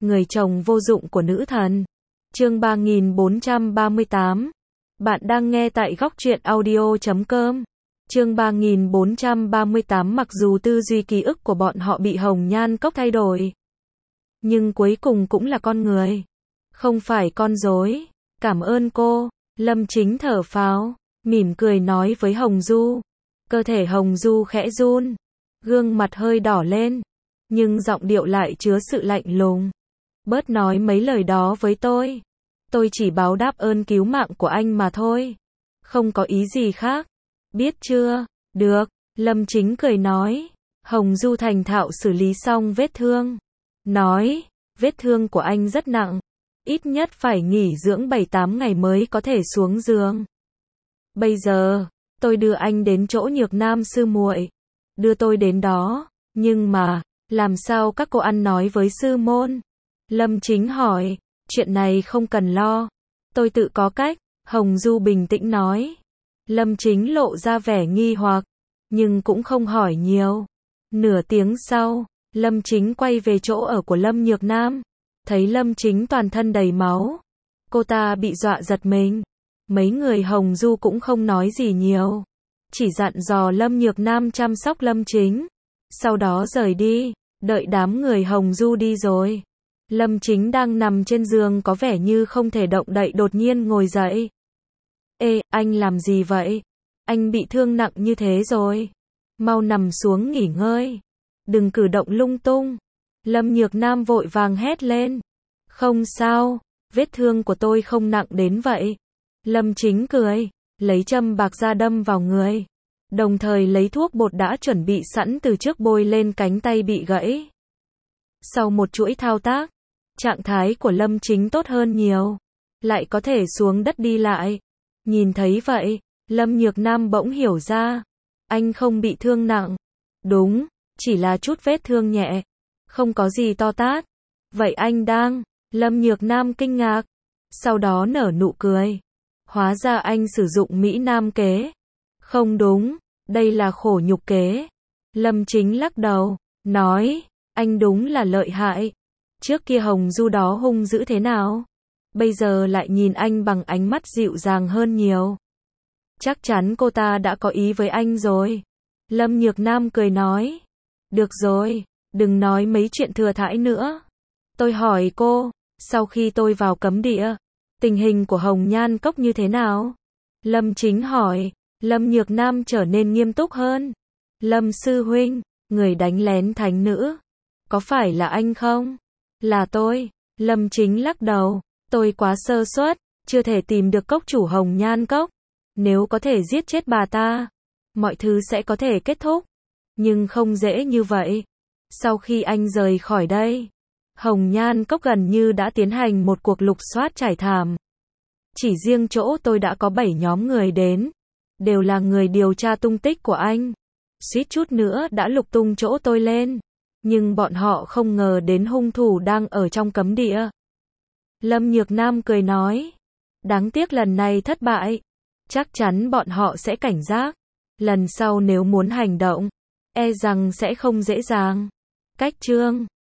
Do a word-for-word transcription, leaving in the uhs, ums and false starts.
người chồng vô dụng của nữ thần. Chương ba nghìn bốn trăm ba mươi tám. Bạn đang nghe tại góc truyện audio chấm com. Chương ba nghìn bốn trăm ba mươi tám. Mặc dù tư duy ký ức của bọn họ bị Hồng Nhan Cốc thay đổi, nhưng cuối cùng cũng là con người, không phải con rối. Cảm ơn cô. Lâm Chính thở phào, mỉm cười nói với Hồng Du. Cơ thể Hồng Du khẽ run, gương mặt hơi đỏ lên, nhưng giọng điệu lại chứa sự lạnh lùng. Bớt nói mấy lời đó với tôi. Tôi chỉ báo đáp ơn cứu mạng của anh mà thôi. Không có ý gì khác. Biết chưa? Được. Lâm Chính cười nói. Hồng Du thành thạo xử lý xong vết thương. Nói, vết thương của anh rất nặng. Ít nhất phải nghỉ dưỡng bảy tám ngày mới có thể xuống giường. Bây giờ, tôi đưa anh đến chỗ Nhược Nam sư muội. Đưa tôi đến đó. Nhưng mà, làm sao các cô ăn nói với sư môn? Lâm Chính hỏi. Chuyện này không cần lo. Tôi tự có cách. Hồng Du bình tĩnh nói. Lâm Chính lộ ra vẻ nghi hoặc, nhưng cũng không hỏi nhiều. Nửa tiếng sau, Lâm Chính quay về chỗ ở của Lâm Nhược Nam. Thấy Lâm Chính toàn thân đầy máu, cô ta bị dọa giật mình. Mấy người Hồng Du cũng không nói gì nhiều, chỉ dặn dò Lâm Nhược Nam chăm sóc Lâm Chính. Sau đó rời đi. Đợi đám người Hồng Du đi rồi, Lâm Chính đang nằm trên giường có vẻ như không thể động đậy, đột nhiên ngồi dậy. Ê, anh làm gì vậy? Anh bị thương nặng như thế rồi. Mau nằm xuống nghỉ ngơi. Đừng cử động lung tung. Lâm Nhược Nam vội vàng hét lên. Không sao, vết thương của tôi không nặng đến vậy. Lâm Chính cười, lấy châm bạc ra đâm vào người, đồng thời lấy thuốc bột đã chuẩn bị sẵn từ trước bôi lên cánh tay bị gãy. Sau một chuỗi thao tác, trạng thái của Lâm Chính tốt hơn nhiều, lại có thể xuống đất đi lại. Nhìn thấy vậy, Lâm Nhược Nam bỗng hiểu ra, anh không bị thương nặng. Đúng, chỉ là chút vết thương nhẹ, không có gì to tát. Vậy anh đang... Lâm Nhược Nam kinh ngạc, sau đó nở nụ cười. Hóa ra anh sử dụng Mỹ Nam kế. Không đúng, đây là khổ nhục kế. Lâm Chính lắc đầu, nói, anh đúng là lợi hại. Trước kia Hồng Du đó hung dữ thế nào? Bây giờ lại nhìn anh bằng ánh mắt dịu dàng hơn nhiều. Chắc chắn cô ta đã có ý với anh rồi. Lâm Nhược Nam cười nói. Được rồi, đừng nói mấy chuyện thừa thãi nữa. Tôi hỏi cô, sau khi tôi vào cấm địa, tình hình của Hồng Nhan Cốc như thế nào? Lâm Chính hỏi. Lâm Nhược Nam trở nên nghiêm túc hơn. Lâm sư huynh, người đánh lén thánh nữ, có phải là anh không? Là tôi. Lâm Chính lắc đầu. Tôi quá sơ suất, chưa thể tìm được cốc chủ Hồng Nhan Cốc. Nếu có thể giết chết bà ta, mọi thứ sẽ có thể kết thúc. Nhưng không dễ như vậy. Sau khi anh rời khỏi đây, Hồng Nhan Cốc gần như đã tiến hành một cuộc lục soát trải thảm. Chỉ riêng chỗ tôi đã có bảy nhóm người đến, đều là người điều tra tung tích của anh. Suýt chút nữa đã lục tung chỗ tôi lên, nhưng bọn họ không ngờ đến hung thủ đang ở trong cấm địa. Lâm Nhược Nam cười nói, đáng tiếc lần này thất bại. Chắc chắn bọn họ sẽ cảnh giác. Lần sau nếu muốn hành động, e rằng sẽ không dễ dàng. Cách chương